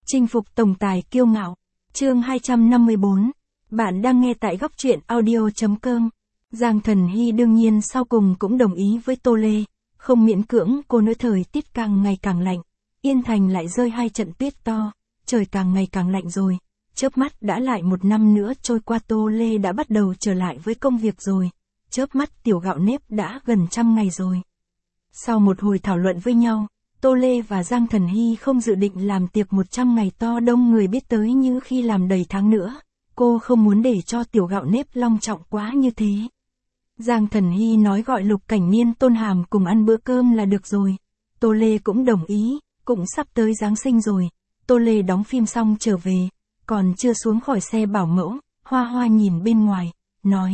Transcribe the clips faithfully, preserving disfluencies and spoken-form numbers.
Chinh phục tổng tài kiêu ngạo. Chương hai trăm năm mươi bốn. Bạn đang nghe tại góc truyện audio chấm com. Giang Thần Hy đương nhiên sau cùng cũng đồng ý với Tô Lê, không miễn cưỡng cô nữa. Thời tiết càng ngày càng lạnh, Yên Thành lại rơi hai trận tuyết to, trời càng ngày càng lạnh rồi. Chớp mắt đã lại một năm nữa trôi qua, Tô Lê đã bắt đầu trở lại với công việc rồi. Chớp mắt tiểu gạo nếp đã gần trăm ngày rồi. Sau một hồi thảo luận với nhau, Tô Lê và Giang Thần Hy không dự định làm tiệc một trăm ngày to đông người biết tới như khi làm đầy tháng nữa. Cô không muốn để cho tiểu gạo nếp long trọng quá như thế. Giang Thần Hy nói gọi Lục Cảnh Niên, Tôn Hàm cùng ăn bữa cơm là được rồi. Tô Lê cũng đồng ý, cũng sắp tới Giáng sinh rồi. Tô Lê đóng phim xong trở về, còn chưa xuống khỏi xe bảo mẫu, Hoa Hoa nhìn bên ngoài, nói: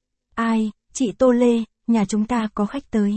"Ai, chị Tô Lê, nhà chúng ta có khách tới."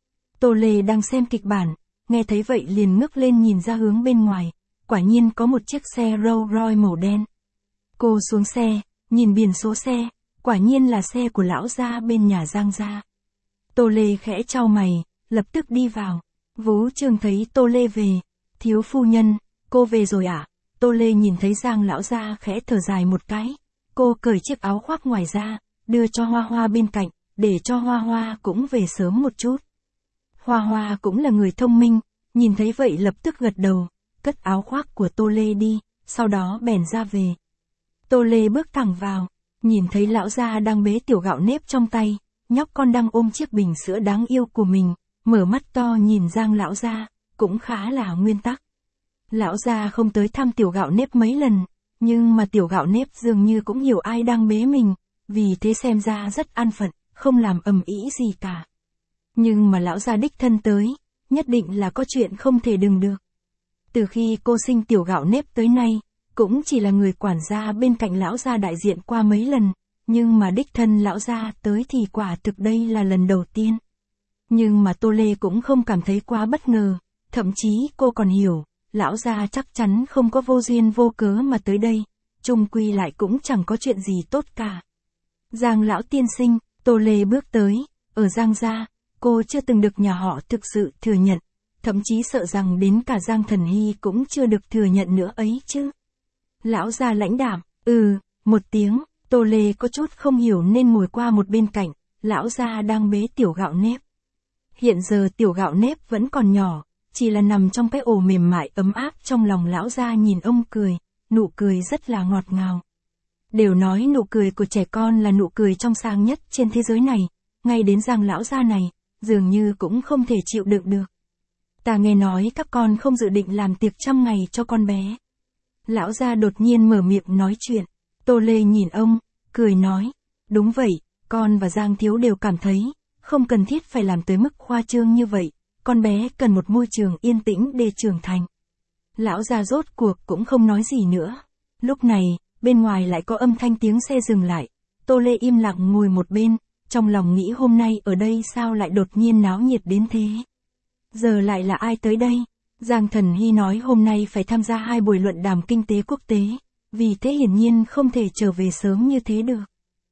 Tô Lê đang xem kịch bản, nghe thấy vậy liền ngước lên nhìn ra hướng bên ngoài, quả nhiên có một chiếc xe Rolls Royce màu đen. Cô xuống xe, nhìn biển số xe, quả nhiên là xe của lão gia bên nhà Giang gia. Tô Lê khẽ chau mày, lập tức đi vào. Vú Trương thấy Tô Lê về: "Thiếu phu nhân, cô về rồi ạ?" Tô Lê nhìn thấy Giang lão gia khẽ thở dài một cái. Cô cởi chiếc áo khoác ngoài ra, đưa cho Hoa Hoa bên cạnh, để cho Hoa Hoa cũng về sớm một chút. Hoa Hoa cũng là người thông minh, nhìn thấy vậy lập tức gật đầu, cất áo khoác của Tô Lê đi, sau đó bèn ra về. Tô Lê bước thẳng vào, nhìn thấy lão gia đang bế tiểu gạo nếp trong tay, nhóc con đang ôm chiếc bình sữa đáng yêu của mình, mở mắt to nhìn Giang lão gia, cũng khá là nguyên tắc. Lão gia không tới thăm tiểu gạo nếp mấy lần, nhưng mà tiểu gạo nếp dường như cũng hiểu ai đang bế mình, vì thế xem ra rất an phận, không làm ầm ĩ gì cả. Nhưng mà lão gia đích thân tới, nhất định là có chuyện không thể đừng được. Từ khi cô sinh tiểu gạo nếp tới nay, cũng chỉ là người quản gia bên cạnh lão gia đại diện qua mấy lần, nhưng mà đích thân lão gia tới thì quả thực đây là lần đầu tiên. Nhưng mà Tô Lê cũng không cảm thấy quá bất ngờ, thậm chí cô còn hiểu, lão gia chắc chắn không có vô duyên vô cớ mà tới đây, chung quy lại cũng chẳng có chuyện gì tốt cả. Giang lão tiên sinh, Tô Lê bước tới, ở Giang gia, cô chưa từng được nhà họ thực sự thừa nhận, thậm chí sợ rằng đến cả Giang Thần Hy cũng chưa được thừa nhận nữa ấy chứ. Lão gia lãnh đạm, ừ, một tiếng, Tô Lê có chút không hiểu nên ngồi qua một bên cạnh, lão gia đang bế tiểu gạo nếp. Hiện giờ tiểu gạo nếp vẫn còn nhỏ, chỉ là nằm trong cái ổ mềm mại ấm áp trong lòng lão gia, nhìn ông cười, nụ cười rất là ngọt ngào. Đều nói nụ cười của trẻ con là nụ cười trong sáng nhất trên thế giới này, ngay đến Giang lão gia này, dường như cũng không thể chịu đựng được. Ta nghe nói các con không dự định làm tiệc trăm ngày cho con bé. Lão gia đột nhiên mở miệng nói chuyện. Tô Lê nhìn ông, cười nói: "Đúng vậy, con và Giang thiếu đều cảm thấy, không cần thiết phải làm tới mức khoa trương như vậy, con bé cần một môi trường yên tĩnh để trưởng thành." Lão gia rốt cuộc cũng không nói gì nữa. Lúc này, bên ngoài lại có âm thanh tiếng xe dừng lại. Tô Lê im lặng ngồi một bên, trong lòng nghĩ hôm nay ở đây sao lại đột nhiên náo nhiệt đến thế. Giờ lại là ai tới đây? Giang Thần Hy nói hôm nay phải tham gia hai buổi luận đàm kinh tế quốc tế, vì thế hiển nhiên không thể trở về sớm như thế được.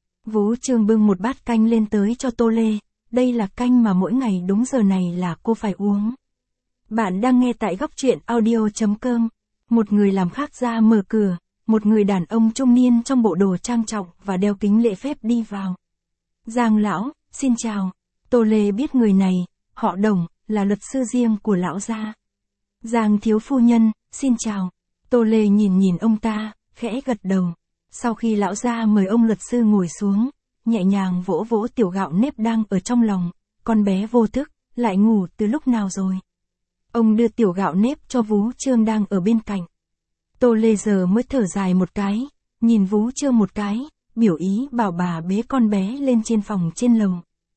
Vú Trương bưng một bát canh lên tới cho Tô Lê, đây là canh mà mỗi ngày đúng giờ này là cô phải uống. Bạn đang nghe tại góc truyện audio chấm com. Một người làm khác ra mở cửa, một người đàn ông trung niên trong bộ đồ trang trọng và đeo kính lễ phép đi vào. Giang lão, xin chào. Tô Lê biết người này, họ Đồng, là luật sư riêng của lão gia. Giang thiếu phu nhân, xin chào. Tô Lê nhìn nhìn ông ta, khẽ gật đầu. Sau khi lão gia mời ông luật sư ngồi xuống, nhẹ nhàng vỗ vỗ tiểu gạo nếp đang ở trong lòng, con bé vô thức, lại ngủ từ lúc nào rồi. Ông đưa tiểu gạo nếp cho Vú Trương đang ở bên cạnh. Tô Lê giờ mới thở dài một cái, nhìn Vú Trương một cái, biểu ý bảo bà bế con bé lên trên phòng trên lầu.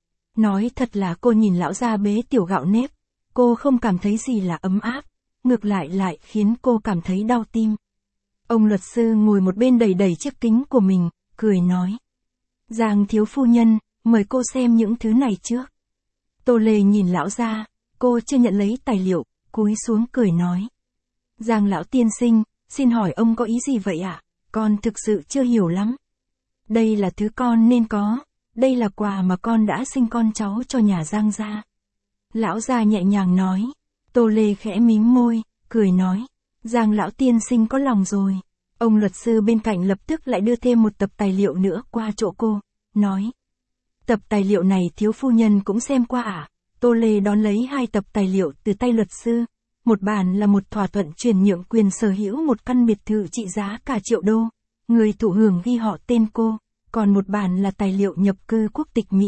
Nói thật là cô nhìn lão gia bế tiểu gạo nếp, cô không cảm thấy gì là ấm áp, ngược lại lại khiến cô cảm thấy đau tim. Ông luật sư ngồi một bên đẩy đẩy chiếc kính của mình, cười nói: "Giang thiếu phu nhân, mời cô xem những thứ này trước." Tô Lê nhìn lão gia, cô chưa nhận lấy tài liệu, cúi xuống cười nói: "Giang lão tiên sinh, xin hỏi ông có ý gì vậy ạ? Con thực sự chưa hiểu lắm." "Đây là thứ con nên có, đây là quà mà con đã sinh con cháu cho nhà Giang gia." Lão gia nhẹ nhàng nói. Tô Lê khẽ mím môi, cười nói: Giang lão tiên sinh có lòng rồi. Ông luật sư bên cạnh lập tức lại đưa thêm một tập tài liệu nữa qua chỗ cô, nói. Tập tài liệu này thiếu phu nhân cũng xem qua à? Tô Lê đón lấy hai tập tài liệu từ tay luật sư. Một bản là một thỏa thuận chuyển nhượng quyền sở hữu một căn biệt thự trị giá cả triệu đô. Người thụ hưởng ghi họ tên cô, còn một bản là tài liệu nhập cư quốc tịch Mỹ.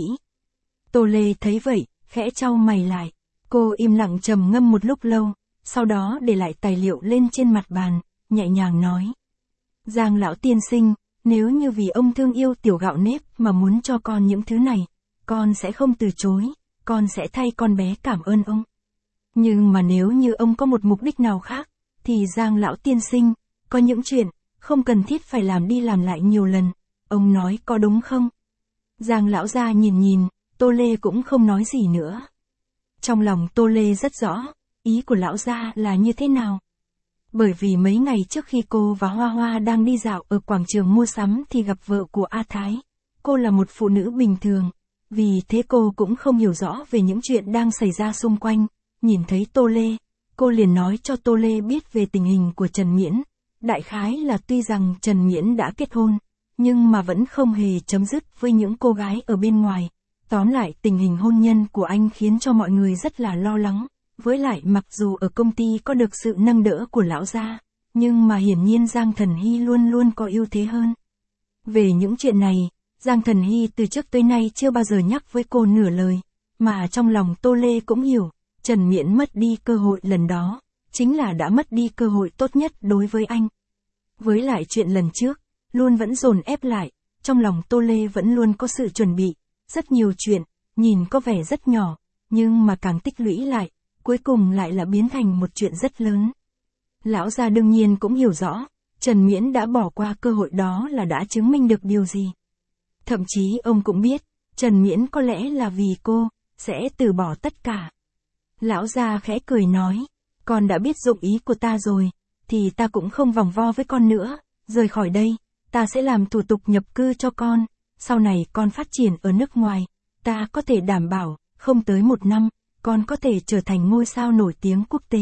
Tô Lê thấy vậy, khẽ chau mày lại. Cô im lặng trầm ngâm một lúc lâu, sau đó để lại tài liệu lên trên mặt bàn, nhẹ nhàng nói. Giang lão tiên sinh, nếu như vì ông thương yêu tiểu gạo nếp mà muốn cho con những thứ này, con sẽ không từ chối, con sẽ thay con bé cảm ơn ông. Nhưng mà nếu như ông có một mục đích nào khác, thì Giang lão tiên sinh, có những chuyện, không cần thiết phải làm đi làm lại nhiều lần, ông nói có đúng không? Giang lão gia nhìn nhìn, Tô Lê cũng không nói gì nữa. Trong lòng Tô Lê rất rõ, ý của lão gia là như thế nào. Bởi vì mấy ngày trước khi cô và Hoa Hoa đang đi dạo ở quảng trường mua sắm thì gặp vợ của A Thái. Cô là một phụ nữ bình thường, vì thế cô cũng không hiểu rõ về những chuyện đang xảy ra xung quanh. Nhìn thấy Tô Lê, cô liền nói cho Tô Lê biết về tình hình của Trần Miễn. Đại khái là tuy rằng Trần Miễn đã kết hôn, nhưng mà vẫn không hề chấm dứt với những cô gái ở bên ngoài. Tóm lại tình hình hôn nhân của anh khiến cho mọi người rất là lo lắng. Với lại mặc dù ở công ty có được sự nâng đỡ của lão gia, nhưng mà hiển nhiên Giang Thần Hy luôn luôn có ưu thế hơn. Về những chuyện này, Giang Thần Hy từ trước tới nay chưa bao giờ nhắc với cô nửa lời, mà trong lòng Tô Lê cũng hiểu, Trần Miễn mất đi cơ hội lần đó, chính là đã mất đi cơ hội tốt nhất đối với anh. Với lại chuyện lần trước, luôn vẫn dồn ép lại, trong lòng Tô Lê vẫn luôn có sự chuẩn bị, rất nhiều chuyện, nhìn có vẻ rất nhỏ, nhưng mà càng tích lũy lại, cuối cùng lại là biến thành một chuyện rất lớn. Lão gia đương nhiên cũng hiểu rõ, Trần Miễn đã bỏ qua cơ hội đó là đã chứng minh được điều gì. Thậm chí ông cũng biết, Trần Miễn có lẽ là vì cô, sẽ từ bỏ tất cả. Lão gia khẽ cười nói, con đã biết dụng ý của ta rồi, thì ta cũng không vòng vo với con nữa, rời khỏi đây, ta sẽ làm thủ tục nhập cư cho con, sau này con phát triển ở nước ngoài, ta có thể đảm bảo, không tới một năm, con có thể trở thành ngôi sao nổi tiếng quốc tế.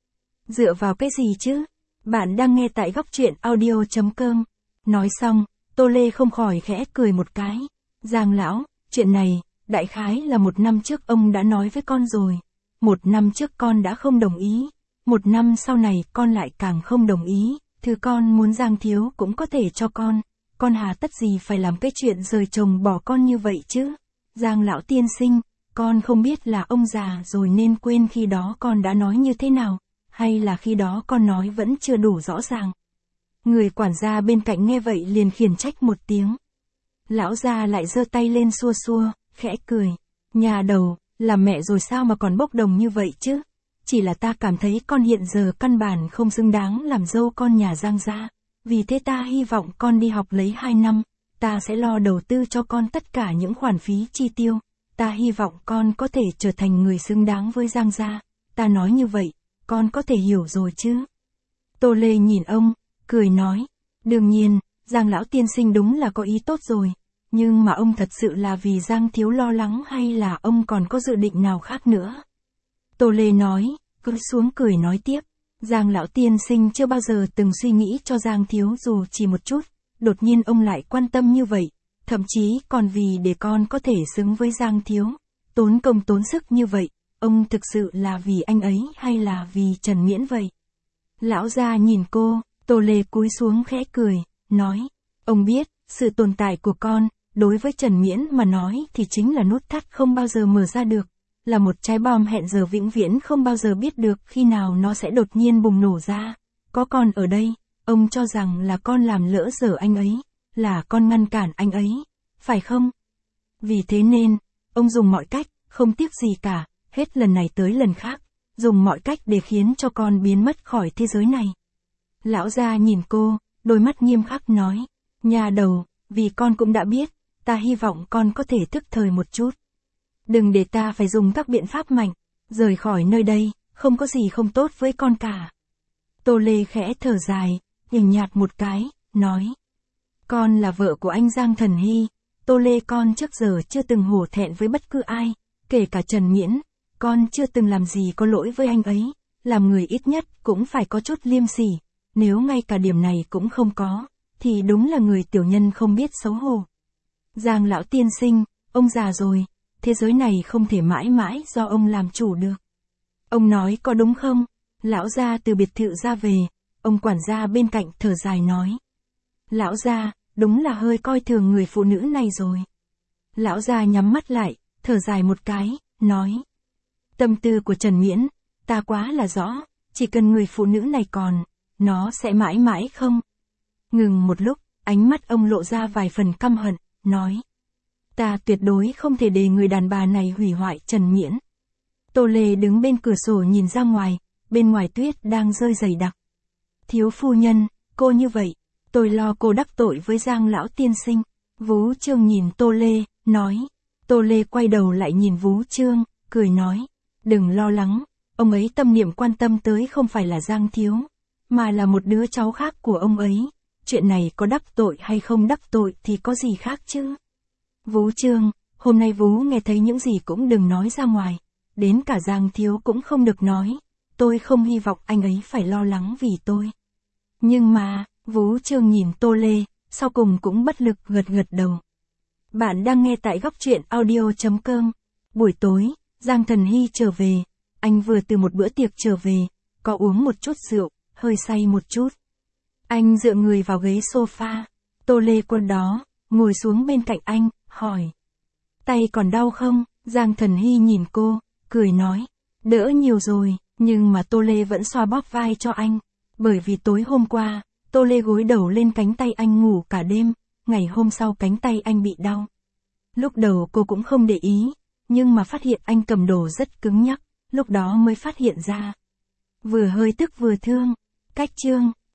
Dựa vào cái gì chứ? Bạn đang nghe tại góc truyện audio chấm com. Nói xong, Tô Lê không khỏi khẽ cười một cái. Giang lão, chuyện này, đại khái là một năm trước ông đã nói với con rồi. Một năm trước con đã không đồng ý. Một năm sau này con lại càng không đồng ý. Thứ con muốn Giang thiếu cũng có thể cho con. Con hà tất gì phải làm cái chuyện rời chồng bỏ con như vậy chứ? Giang lão tiên sinh, con không biết là ông già rồi nên quên khi đó con đã nói như thế nào, hay là khi đó con nói vẫn chưa đủ rõ ràng. Người quản gia bên cạnh nghe vậy liền khiển trách một tiếng. Lão già lại giơ tay lên xua xua, khẽ cười. Nhà đầu, là mẹ rồi sao mà còn bốc đồng như vậy chứ? Chỉ là ta cảm thấy con hiện giờ căn bản không xứng đáng làm dâu con nhà Giang gia. Vì thế ta hy vọng con đi học lấy hai năm, ta sẽ lo đầu tư cho con tất cả những khoản phí chi tiêu. Ta hy vọng con có thể trở thành người xứng đáng với Giang gia. Ta nói như vậy, con có thể hiểu rồi chứ? Tô Lê nhìn ông, cười nói. Đương nhiên, Giang lão tiên sinh đúng là có ý tốt rồi. Nhưng mà ông thật sự là vì Giang thiếu lo lắng hay là ông còn có dự định nào khác nữa? Tô Lê nói, cứ xuống cười nói tiếp. Giang lão tiên sinh chưa bao giờ từng suy nghĩ cho Giang thiếu dù chỉ một chút. Đột nhiên ông lại quan tâm như vậy. Thậm chí còn vì để con có thể xứng với Giang thiếu, tốn công tốn sức như vậy, ông thực sự là vì anh ấy hay là vì Trần Miễn vậy? Lão gia nhìn cô, Tô Lê cúi xuống khẽ cười, nói, ông biết, sự tồn tại của con, đối với Trần Miễn mà nói thì chính là nút thắt không bao giờ mở ra được, là một trái bom hẹn giờ vĩnh viễn không bao giờ biết được khi nào nó sẽ đột nhiên bùng nổ ra. Có con ở đây, ông cho rằng là con làm lỡ dở anh ấy. Là con ngăn cản anh ấy, phải không? Vì thế nên, ông dùng mọi cách, không tiếc gì cả, hết lần này tới lần khác, dùng mọi cách để khiến cho con biến mất khỏi thế giới này. Lão gia nhìn cô, đôi mắt nghiêm khắc nói, nhà đầu, vì con cũng đã biết, ta hy vọng con có thể thức thời một chút. Đừng để ta phải dùng các biện pháp mạnh, rời khỏi nơi đây, không có gì không tốt với con cả. Tô Lê khẽ thở dài, nhỉnh nhạt một cái, nói. Con là vợ của anh Giang Thần Hy, Tô Lê con trước giờ chưa từng hổ thẹn với bất cứ ai, kể cả Trần Miễn, con chưa từng làm gì có lỗi với anh ấy, làm người ít nhất cũng phải có chút liêm sỉ, nếu ngay cả điểm này cũng không có, thì đúng là người tiểu nhân không biết xấu hổ. Giang lão tiên sinh, ông già rồi, thế giới này không thể mãi mãi do ông làm chủ được. Ông nói có đúng không? Lão gia từ biệt thự ra về, ông quản gia bên cạnh thở dài nói. Lão gia, đúng là hơi coi thường người phụ nữ này rồi. Lão gia nhắm mắt lại, thở dài một cái, nói. Tâm tư của Trần Miễn, ta quá là rõ, chỉ cần người phụ nữ này còn, nó sẽ mãi mãi không. Ngừng một lúc, ánh mắt ông lộ ra vài phần căm hận, nói. Ta tuyệt đối không thể để người đàn bà này hủy hoại Trần Miễn. Tô Lê đứng bên cửa sổ nhìn ra ngoài, bên ngoài tuyết đang rơi dày đặc. Thiếu phu nhân, cô như vậy, tôi lo cô đắc tội với Giang lão tiên sinh. Vú Trương nhìn Tô Lê, nói. Tô Lê quay đầu lại nhìn Vú Trương, cười nói. Đừng lo lắng, ông ấy tâm niệm quan tâm tới không phải là Giang thiếu, mà là một đứa cháu khác của ông ấy. Chuyện này có đắc tội hay không đắc tội thì có gì khác chứ. Vú Trương, hôm nay Vú nghe thấy những gì cũng đừng nói ra ngoài, đến cả Giang thiếu cũng không được nói, tôi không hy vọng anh ấy phải lo lắng vì tôi. Nhưng mà, Vú Trương nhìn Tô Lê, sau cùng cũng bất lực gật gật đầu. Bạn đang nghe tại góc truyện audio chấm com. Buổi tối, Giang Thần Hy trở về, anh vừa từ một bữa tiệc trở về, có uống một chút rượu, hơi say một chút. Anh dựa người vào ghế sofa, Tô Lê quân đó, ngồi xuống bên cạnh anh, hỏi. Tay còn đau không? Giang Thần Hy nhìn cô, cười nói. Đỡ nhiều rồi, nhưng mà Tô Lê vẫn xoa bóp vai cho anh. Bởi vì tối hôm qua, Tô Lê gối đầu lên cánh tay anh ngủ cả đêm, ngày hôm sau cánh tay anh bị đau. Lúc đầu cô cũng không để ý, nhưng mà phát hiện anh cầm đồ rất cứng nhắc, lúc đó mới phát hiện ra. Vừa hơi tức vừa thương, cách chương.